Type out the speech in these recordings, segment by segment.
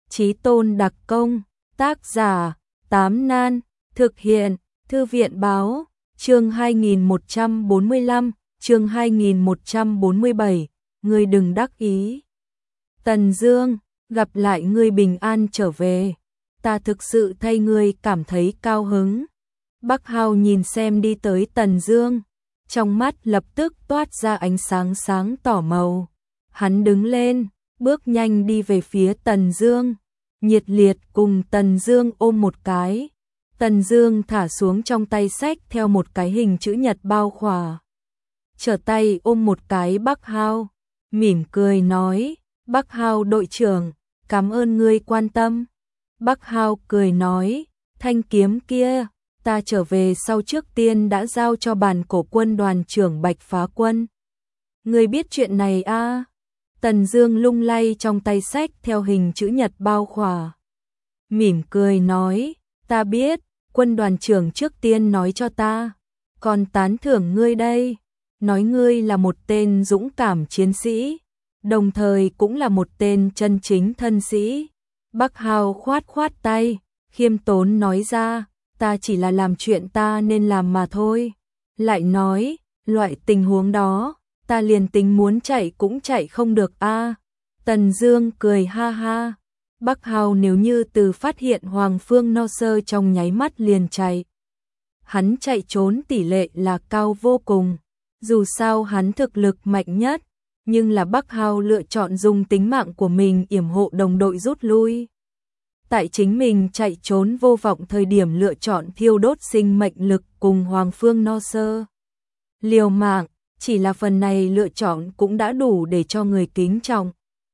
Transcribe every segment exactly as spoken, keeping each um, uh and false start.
Chí Tôn đặc công, tác giả, Tám Nan, thực hiện, Thư viện báo, chương hai nghìn một trăm bốn mươi lăm, chương hai nghìn một trăm bốn mươi bảy, ngươi đừng đắc ý. Tần Dương, gặp lại ngươi bình an trở về, ta thực sự thay ngươi cảm thấy cao hứng. Bắc Hao nhìn xem đi tới Tần Dương, trong mắt lập tức toát ra ánh sáng sáng tỏ màu. Hắn đứng lên, bước nhanh đi về phía Tần Dương, nhiệt liệt cùng Tần Dương ôm một cái. Tần Dương thả xuống trong tay xách theo một cái hình chữ nhật bao khỏa. Trở tay ôm một cái Bắc Hao, mỉm cười nói, Bắc Hao đội trưởng, cảm ơn ngươi quan tâm. Bắc Hao cười nói, thanh kiếm kia, ta trở về sau trước tiên đã giao cho Bản Cổ quân đoàn trưởng Bạch Phá Quân. Ngươi biết chuyện này a? À? Tần Dương lung lay trong tay xách theo hình chữ nhật bao khỏa. Mỉm cười nói, ta biết, quân đoàn trưởng trước tiên nói cho ta, còn tán thưởng ngươi đây, nói ngươi là một tên dũng cảm chiến sĩ, đồng thời cũng là một tên chân chính thân sĩ. Bắc Hao khoát khoát tay, khiêm tốn nói ra, ta chỉ là làm chuyện ta nên làm mà thôi. Lại nói, loại tình huống đó, ta liền tính muốn chạy cũng chạy không được a. À. Tần Dương cười ha ha. Bắc Hao nếu như từ phát hiện Hoàng Phương No Sơ trong nháy mắt liền chạy. Hắn chạy trốn tỷ lệ là cao vô cùng. Dù sao hắn thực lực mạnh nhất, nhưng là Bắc Hao lựa chọn dùng tính mạng của mình yểm hộ đồng đội rút lui. Tại chính mình chạy trốn vô vọng thời điểm lựa chọn thiêu đốt sinh mệnh lực cùng Hoàng Phương No Sơ. Liều mạng, chỉ là phần này lựa chọn cũng đã đủ để cho người kính trọng.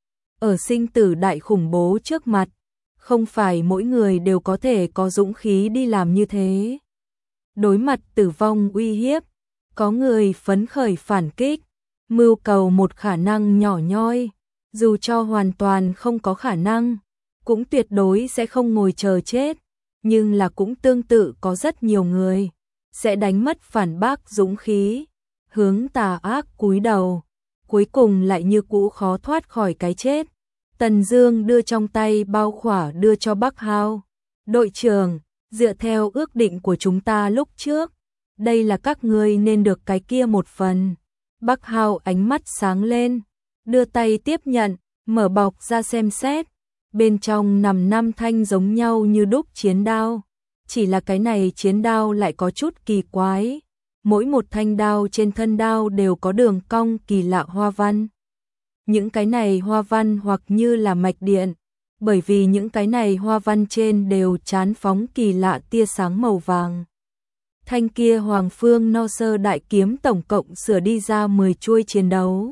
Ở sinh tử đại khủng bố trước mặt, không phải mỗi người đều có thể có dũng khí đi làm như thế. Đối mặt tử vong uy hiếp, có người phấn khởi phản kích, mưu cầu một khả năng nhỏ nhoi, dù cho hoàn toàn không có khả năng, cũng tuyệt đối sẽ không ngồi chờ chết, nhưng là cũng tương tự có rất nhiều người sẽ đánh mất phản bác dũng khí, hướng tà ác cúi đầu, cuối cùng lại như cũ khó thoát khỏi cái chết. Tần Dương đưa trong tay bao khỏa đưa cho Bắc Hao. Đội trưởng, dựa theo ước định của chúng ta lúc trước, đây là các ngươi nên được cái kia một phần. Bắc Hao ánh mắt sáng lên, đưa tay tiếp nhận, mở bọc ra xem xét. Bên trong nằm năm thanh giống nhau như đúc chiến đao. Chỉ là cái này chiến đao lại có chút kỳ quái. Mỗi một thanh đao trên thân đao đều có đường cong kỳ lạ hoa văn. Những cái này hoa văn hoặc như là mạch điện, bởi vì những cái này hoa văn trên đều chán phóng kỳ lạ tia sáng màu vàng. Thanh kia Hoàng Phương No Sơ đại kiếm tổng cộng sửa đi ra mười chuôi chiến đấu.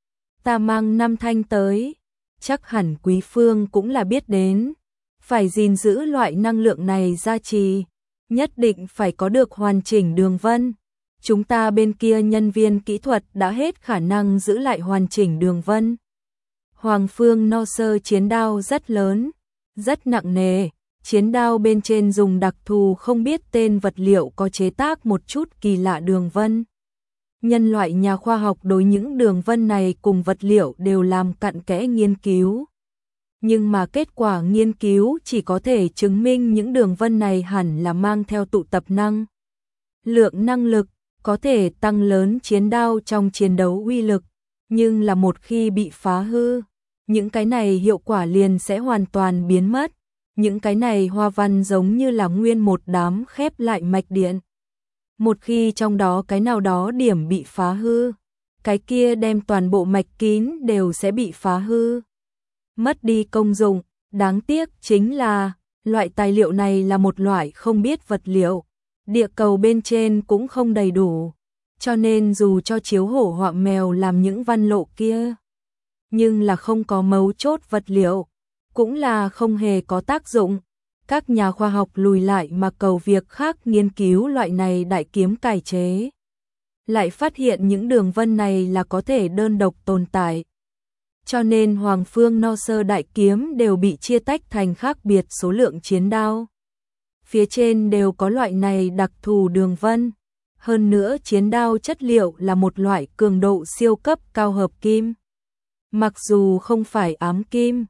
Ta mang năm thanh tới, chắc hẳn Quý Phương cũng là biết đến, phải gìn giữ loại năng lượng này gia trì, nhất định phải có được hoàn chỉnh đường vân. Chúng ta bên kia nhân viên kỹ thuật đã hết khả năng giữ lại hoàn chỉnh đường vân. Hoàng Phương No Sơ chiến đao rất lớn, rất nặng nề, chiến đao bên trên dùng đặc thù không biết tên vật liệu có chế tác một chút kỳ lạ đường vân. Nhân loại nhà khoa học đối những đường vân này cùng vật liệu đều làm cặn kẽ nghiên cứu. Nhưng mà kết quả nghiên cứu chỉ có thể chứng minh những đường vân này hẳn là mang theo tụ tập năng lượng năng lực, có thể tăng lớn chiến đao trong chiến đấu uy lực, nhưng là một khi bị phá hư, những cái này hiệu quả liền sẽ hoàn toàn biến mất. Những cái này hoa văn giống như là nguyên một đám khép lại mạch điện. Một khi trong đó cái nào đó điểm bị phá hư, cái kia đem toàn bộ mạch kín đều sẽ bị phá hư. Mất đi công dụng, đáng tiếc chính là loại tài liệu này là một loại không biết vật liệu. Địa cầu bên trên cũng không đầy đủ, cho nên dù cho chiếu hổ họa mèo làm những văn lộ kia, nhưng là không có mấu chốt vật liệu, cũng là không hề có tác dụng. Các nhà khoa học lùi lại mà cầu việc khác nghiên cứu loại này đại kiếm cải chế. Lại phát hiện những đường vân này là có thể đơn độc tồn tại. Cho nên Hoàng Phương No Sơ đại kiếm đều bị chia tách thành khác biệt số lượng chiến đao. Phía trên đều có loại này đặc thù đường vân. Hơn nữa chiến đao chất liệu là một loại cường độ siêu cấp cao hợp kim. Mặc dù không phải ám kim,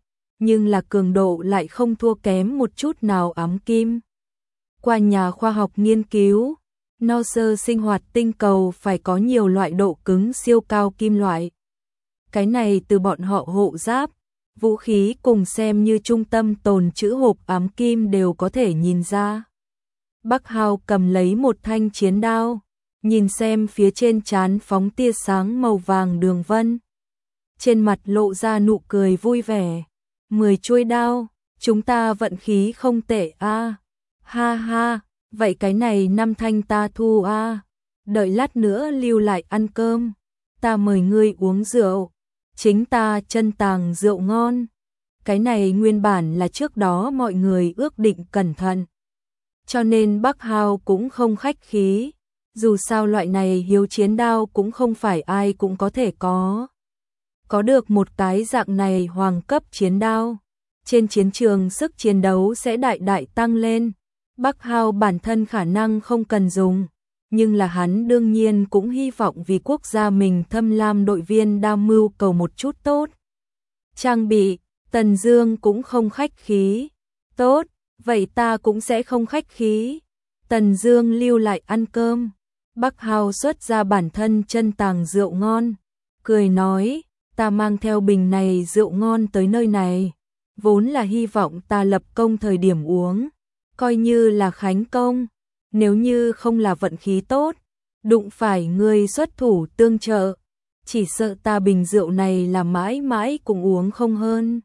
nhưng là cường độ lại không thua kém một chút nào ám kim. Qua nhà khoa học nghiên cứu, no sơ sinh hoạt tinh cầu phải có nhiều loại độ cứng siêu cao kim loại. Cái này từ bọn họ hộ giáp, vũ khí cùng xem như trung tâm tồn trữ hộp ám kim đều có thể nhìn ra. Bắc Hao cầm lấy một thanh chiến đao, nhìn xem phía trên trán phóng tia sáng màu vàng đường vân. Trên mặt lộ ra nụ cười vui vẻ. Mười chuôi đao, chúng ta vận khí không tệ a. Ha ha, vậy cái này năm thanh ta thu a. Đợi lát nữa lưu lại ăn cơm, ta mời ngươi uống rượu. Chính ta chân tàng rượu ngon. Cái này nguyên bản là trước đó mọi người ước định cẩn thận. Cho nên Bắc Hao cũng không khách khí. Dù sao loại này hiếu chiến đao cũng không phải ai cũng có thể có. Có được một cái dạng này hoàng cấp chiến đao, trên chiến trường sức chiến đấu sẽ đại đại tăng lên. Bắc Hao bản thân khả năng không cần dùng, nhưng là hắn đương nhiên cũng hy vọng vì quốc gia mình thâm lam đội viên đa mưu cầu một chút tốt. Trang bị, Tần Dương cũng không khách khí. Tốt, vậy ta cũng sẽ không khách khí. Tần Dương lưu lại ăn cơm. Bắc Hao xuất ra bản thân chân tàng rượu ngon, cười nói, ta mang theo bình này rượu ngon tới nơi này, vốn là hy vọng ta lập công thời điểm uống, coi như là khánh công, nếu như không là vận khí tốt, đụng phải người xuất thủ tương trợ, chỉ sợ ta bình rượu này là mãi mãi cũng uống không hơn.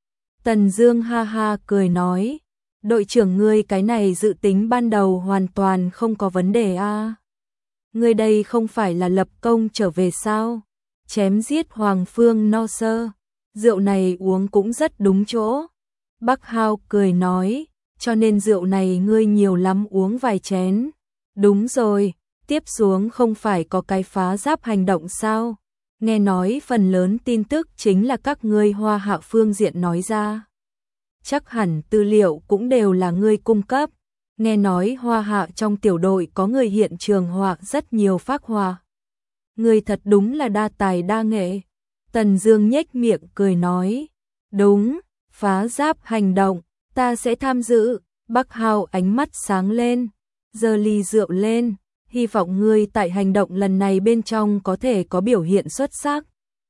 Tần Dương ha ha cười nói, đội trưởng ngươi cái này dự tính ban đầu hoàn toàn không có vấn đề a. À. Ngươi đây không phải là lập công trở về sao? Chém giết Hoàng Phương No Sơ, rượu này uống cũng rất đúng chỗ. Bắc Hao cười nói, cho nên rượu này ngươi nhiều lắm uống vài chén. Đúng rồi, tiếp xuống không phải có cái phá giáp hành động sao? Nghe nói phần lớn tin tức chính là các ngươi Hoa Hạ phương diện nói ra. Chắc hẳn tư liệu cũng đều là ngươi cung cấp. Nghe nói Hoa Hạ trong tiểu đội có người hiện trường họa rất nhiều phác họa. Ngươi thật đúng là đa tài đa nghệ. Tần Dương nhếch miệng cười nói, đúng, phá giáp hành động, ta sẽ tham dự. Bắc Hao ánh mắt sáng lên, giơ ly rượu lên, hy vọng ngươi tại hành động lần này bên trong có thể có biểu hiện xuất sắc.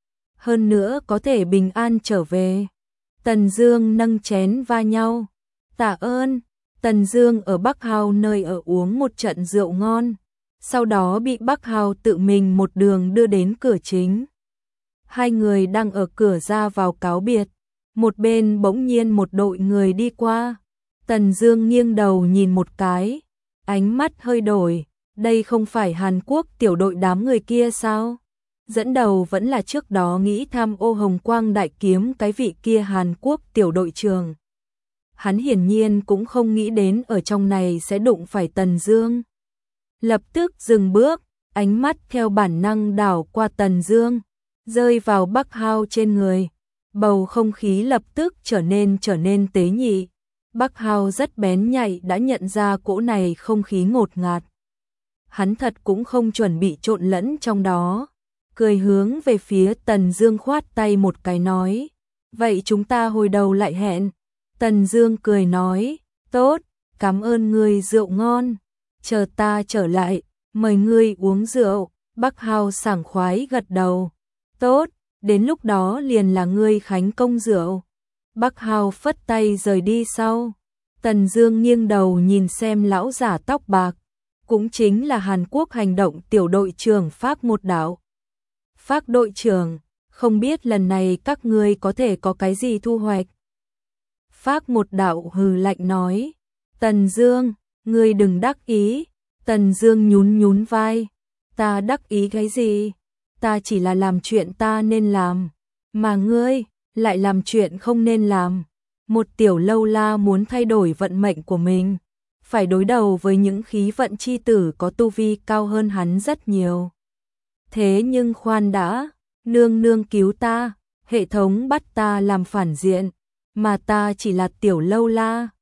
Hơn nữa có thể bình an trở về. Tần Dương nâng chén va nhau. Tạ ơn. Tần Dương ở Bắc Hao nơi ở uống một trận rượu ngon, sau đó bị Bắc Hao tự mình một đường đưa đến cửa chính. Hai người đang ở cửa ra vào cáo biệt, một bên bỗng nhiên một đội người đi qua. Tần Dương nghiêng đầu nhìn một cái, ánh mắt hơi đổi, đây không phải Hàn Quốc tiểu đội đám người kia sao? Dẫn đầu vẫn là trước đó nghĩ tham ô Hồng Quang đại kiếm cái vị kia Hàn Quốc tiểu đội trưởng. Hắn hiển nhiên cũng không nghĩ đến ở trong này sẽ đụng phải Tần Dương. Lập tức dừng bước, ánh mắt theo bản năng đảo qua Tần Dương, rơi vào Bắc Hao trên người. Bầu không khí lập tức trở nên trở nên tế nhị. Bắc Hao rất bén nhạy đã nhận ra cỗ này không khí ngột ngạt. Hắn thật cũng không chuẩn bị trộn lẫn trong đó. Cười hướng về phía Tần Dương khoát tay một cái nói, vậy chúng ta hồi đầu lại hẹn. Tần Dương cười nói, tốt, cảm ơn ngươi rượu ngon, chờ ta trở lại, mời ngươi uống rượu. Bắc Hao sảng khoái gật đầu, tốt, đến lúc đó liền là ngươi khánh công rượu. Bắc Hao phất tay rời đi sau. Tần Dương nghiêng đầu nhìn xem lão giả tóc bạc, cũng chính là Hàn Quốc hành động tiểu đội trưởng Phác một đạo. Phác đội trưởng, không biết lần này các ngươi có thể có cái gì thu hoạch? Phác một đạo hừ lạnh nói, Tần Dương, ngươi đừng đắc ý. Tần Dương nhún nhún vai, ta đắc ý cái gì? Ta chỉ là làm chuyện ta nên làm, mà ngươi lại làm chuyện không nên làm. Một tiểu lâu la muốn thay đổi vận mệnh của mình, phải đối đầu với những khí vận chi tử có tu vi cao hơn hắn rất nhiều. Thế nhưng khoan đã, nương nương cứu ta, hệ thống bắt ta làm phản diện, mà ta chỉ là tiểu lâu la,